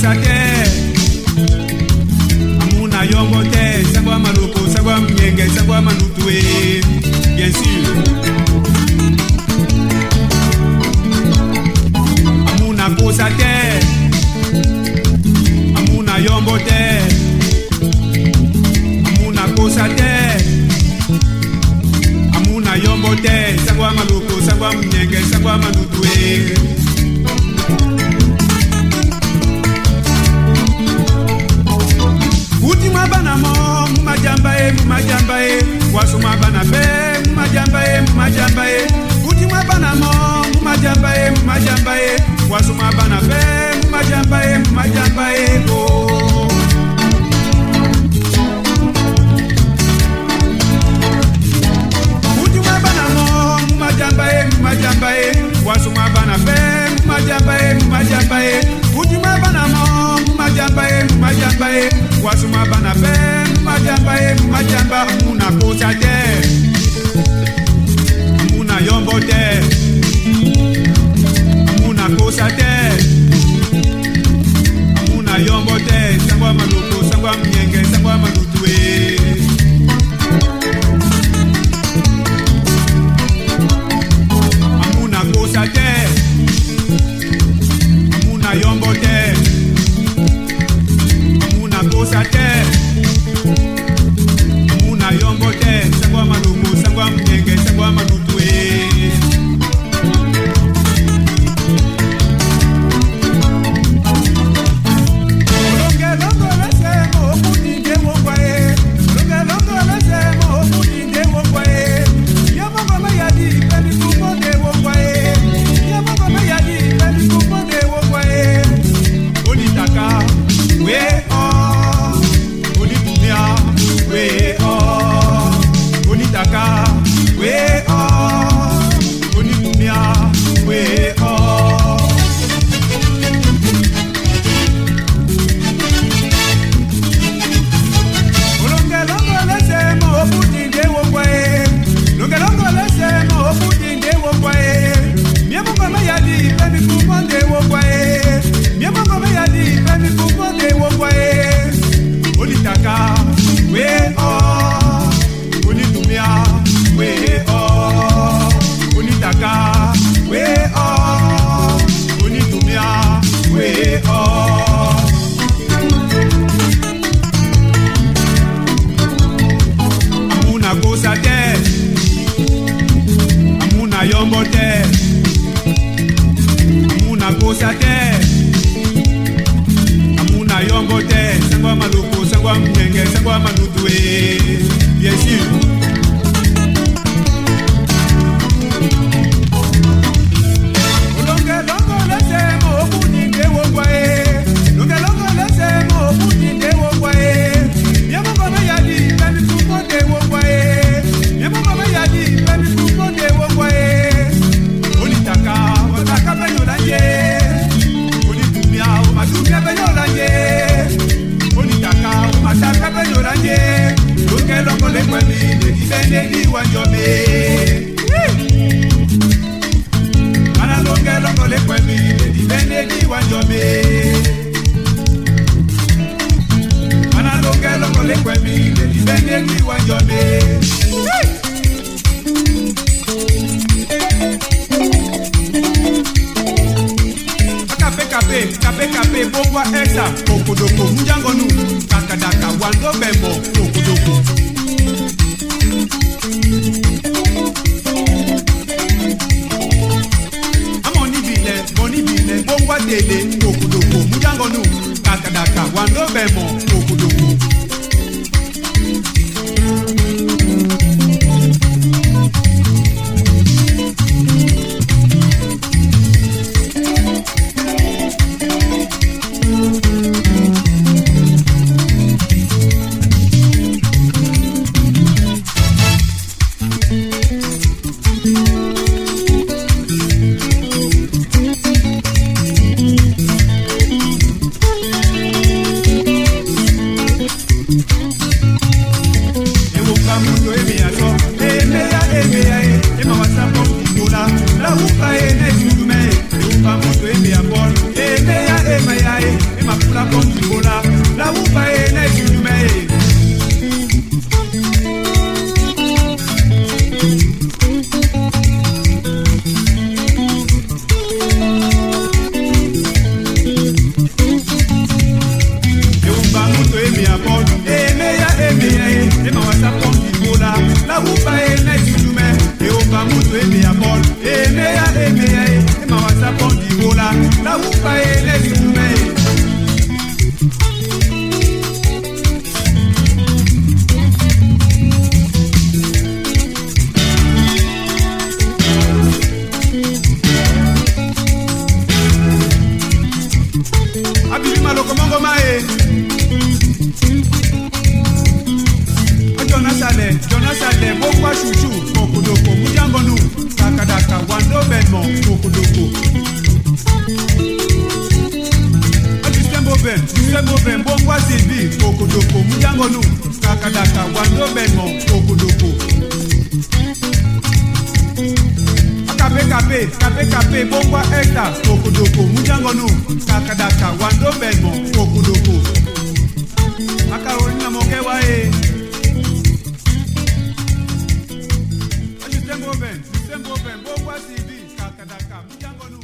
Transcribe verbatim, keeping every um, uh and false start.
kosa te amuna yombo te sangwa maluko sangwa mnyenge sangwa manutue bien sûr amuna kosa te amuna yombo te amuna kosa te amuna yombo te sangwa maluko sangwa mnyenge sangwa manutue Utima bana mo mumajamba e mumajamba e wasuma bana be mumajamba e mumajamba e Utima bana mo mumajamba e mumajamba e wasuma bana be mumajamba e mumajamba e oh Utima bana mo mumajamba e mumajamba e wasuma bana be mumajamba e mumajamba e Utima bana mo mumajamba e mumajamba e wasuma bana be mumajamba e mumajamba muna kosa te muna yombo te muna kosa te muna yombo te sangwa maluko sangwa mnyenge sangwa manutue muna kosa te muna yombo te muna kosa te muna yombo te sangwa maluko sangwa mnyenge sangwa manutue bongwa shushu kokodoko mujango nu kakadaka wando benmo kokodoko Ajusembo ben Jusembo ben bongwa zibi kokodoko mujango nu kakadaka wando benmo kokodoko Kape kape kape kape bongwa ekta kokodoko mujango nu kakadaka wando benmo kokodoko Macaroni na mokewa e Ajusembo ben Jusembo ben bongwa zibi kakadaka mujango nu